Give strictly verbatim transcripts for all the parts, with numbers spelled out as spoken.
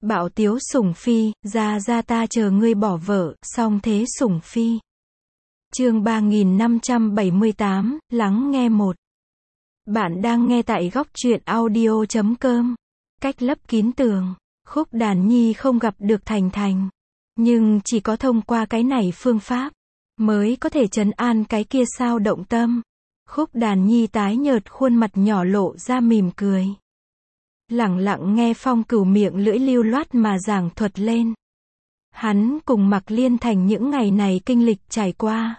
Bạo tiếu sủng phi, ra ra ta chờ ngươi bỏ vợ, song thế sủng phi. Chương ba nghìn năm trăm bảy mươi tám, lắng nghe một. Bạn đang nghe tại góc truyện audio chấm com. Cách lấp kín tường. Khúc Đàn Nhi không gặp được Thành Thành. Nhưng chỉ có thông qua cái này phương pháp, mới có thể trấn an cái kia sao động tâm. Khúc Đàn Nhi tái nhợt khuôn mặt nhỏ lộ ra mỉm cười. Lẳng lặng nghe Phong Cửu miệng lưỡi lưu loát mà giảng thuật lên. Hắn cùng Mạc Liên Thành những ngày này kinh lịch trải qua.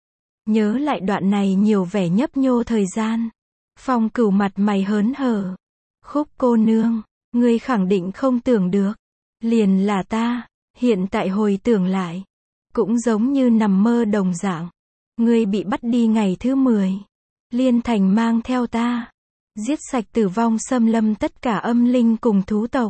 Nhớ lại đoạn này nhiều vẻ nhấp nhô thời gian. Phong Cửu mặt mày hớn hở. Khúc cô nương, ngươi khẳng định không tưởng được. Liền là ta, hiện tại hồi tưởng lại. Cũng giống như nằm mơ đồng dạng. Ngươi bị bắt đi ngày thứ mười. Liên Thành mang theo ta. Giết sạch tử vong xâm lâm tất cả âm linh cùng thú tộc.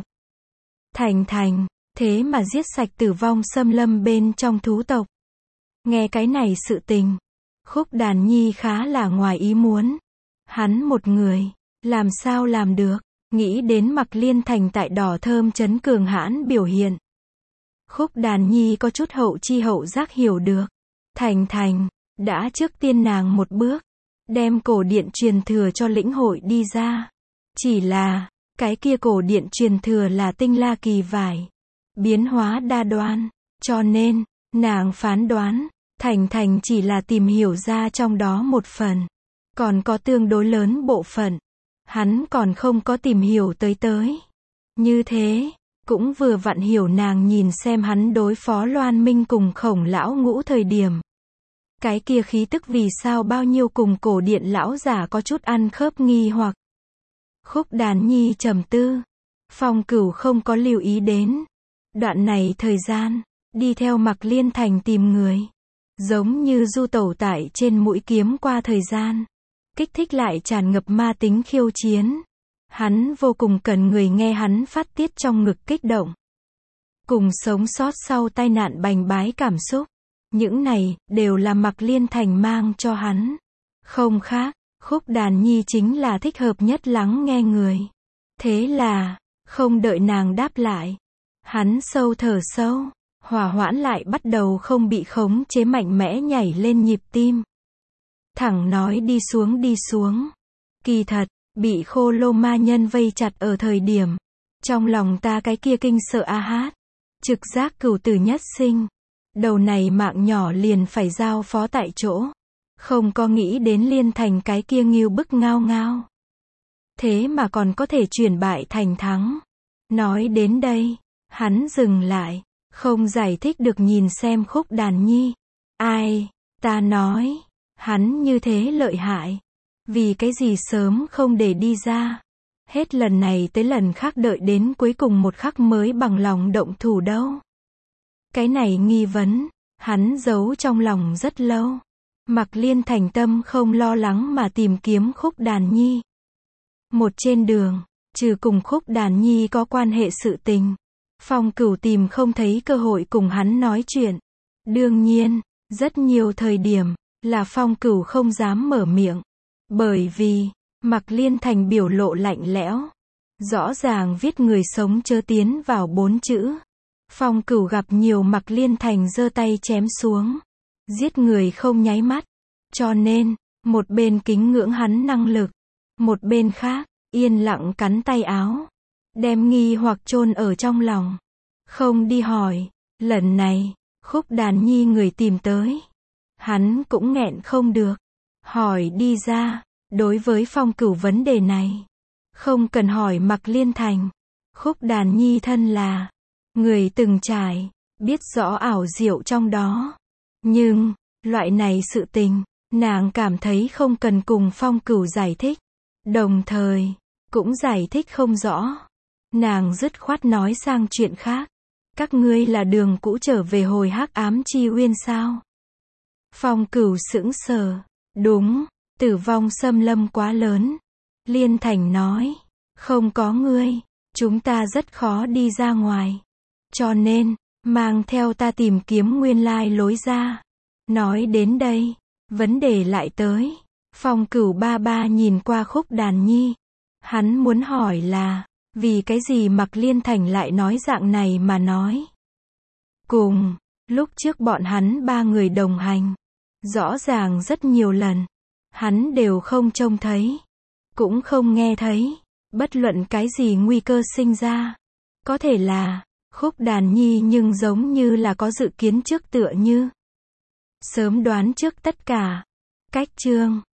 Thành Thành, thế mà giết sạch tử vong xâm lâm bên trong thú tộc. Nghe cái này sự tình. Khúc Đàn Nhi khá là ngoài ý muốn. Hắn một người, làm sao làm được, nghĩ đến Mạc Liên Thành tại Đỏ Thơm trấn cường hãn biểu hiện. Khúc Đàn Nhi có chút hậu chi hậu giác hiểu được. Thành Thành, đã trước tiên nàng một bước, đem cổ điện truyền thừa cho lĩnh hội đi ra. Chỉ là, cái kia cổ điện truyền thừa là tinh la kỳ vải. Biến hóa đa đoan, cho nên, nàng phán đoán, Thành Thành chỉ là tìm hiểu ra trong đó một phần. Còn có tương đối lớn bộ phận. Hắn còn không có tìm hiểu tới tới. Như thế, cũng vừa vặn hiểu nàng nhìn xem hắn đối phó Loan Minh cùng Khổng lão ngũ thời điểm. Cái kia khí tức vì sao bao nhiêu cùng cổ điện lão giả có chút ăn khớp nghi hoặc. Khúc Đàn Nhi trầm tư. Phong Cửu không có lưu ý đến. Đoạn này thời gian, đi theo Mạc Liên Thành tìm người. Giống như du tẩu tại trên mũi kiếm qua thời gian. Kích thích lại tràn ngập ma tính khiêu chiến. Hắn vô cùng cần người nghe hắn phát tiết trong ngực kích động. Cùng sống sót sau tai nạn bành bái cảm xúc. Những này, đều là Mạc Liên Thành mang cho hắn. Không khác, Khúc Đàn Nhi chính là thích hợp nhất lắng nghe người. Thế là, không đợi nàng đáp lại. Hắn sâu thở sâu, hòa hoãn lại bắt đầu không bị khống chế mạnh mẽ nhảy lên nhịp tim. Thẳng nói đi xuống đi xuống. Kỳ thật, bị Khô Lô ma nhân vây chặt ở thời điểm. Trong lòng ta cái kia kinh sợ a hát. Trực giác cửu tử nhất sinh. Đầu này mạng nhỏ liền phải giao phó tại chỗ. Không có nghĩ đến Liên Thành cái kia nghiêu bức ngao ngao. Thế mà còn có thể chuyển bại thành thắng. Nói đến đây, hắn dừng lại. Không giải thích được nhìn xem Khúc Đàn Nhi. Ai, ta nói. Hắn như thế lợi hại. Vì cái gì sớm không để đi ra. Hết lần này tới lần khác đợi đến cuối cùng một khắc mới bằng lòng động thủ đâu. Cái này nghi vấn, hắn giấu trong lòng rất lâu. Mạc Liên Thành tâm không lo lắng mà tìm kiếm Khúc Đàn Nhi. Một trên đường, trừ cùng Khúc Đàn Nhi có quan hệ sự tình. Phong Cửu tìm không thấy cơ hội cùng hắn nói chuyện. Đương nhiên, rất nhiều thời điểm, là Phong Cửu không dám mở miệng. Bởi vì, Mạc Liên Thành biểu lộ lạnh lẽo. Rõ ràng viết người sống chớ tiến vào bốn chữ. Phong Cửu gặp nhiều Mạc Liên Thành giơ tay chém xuống. Giết người không nháy mắt. Cho nên, một bên kính ngưỡng hắn năng lực. Một bên khác, yên lặng cắn tay áo. Đem nghi hoặc chôn ở trong lòng. Không đi hỏi. Lần này, Khúc Đàn Nhi người tìm tới. Hắn cũng nghẹn không được. Hỏi đi ra. Đối với Phong Cửu vấn đề này. Không cần hỏi Mạc Liên Thành. Khúc Đàn Nhi thân là người từng trải. Biết rõ ảo diệu trong đó. Nhưng, loại này sự tình, nàng cảm thấy không cần cùng Phong Cửu giải thích. Đồng thời, cũng giải thích không rõ. Nàng dứt khoát nói sang chuyện khác. Các ngươi là đường cũ trở về hồi Hắc Ám Chi Uyên sao? Phong Cửu sững sờ. Đúng, tử vong xâm lâm quá lớn. Liên Thành nói. Không có ngươi, chúng ta rất khó đi ra ngoài. Cho nên, mang theo ta tìm kiếm nguyên lai lối ra. Nói đến đây, vấn đề lại tới. Phong Cửu ba ba nhìn qua Khúc Đàn Nhi. Hắn muốn hỏi là, Vì cái gì Mạc Liên Thành lại nói dạng này mà nói. Cùng, lúc trước bọn hắn ba người đồng hành. Rõ ràng rất nhiều lần. Hắn đều không trông thấy. Cũng không nghe thấy. Bất luận cái gì nguy cơ sinh ra. Có thể là, Khúc Đàn Nhi nhưng giống như là có dự kiến trước tựa như. Sớm đoán trước tất cả. Cách chương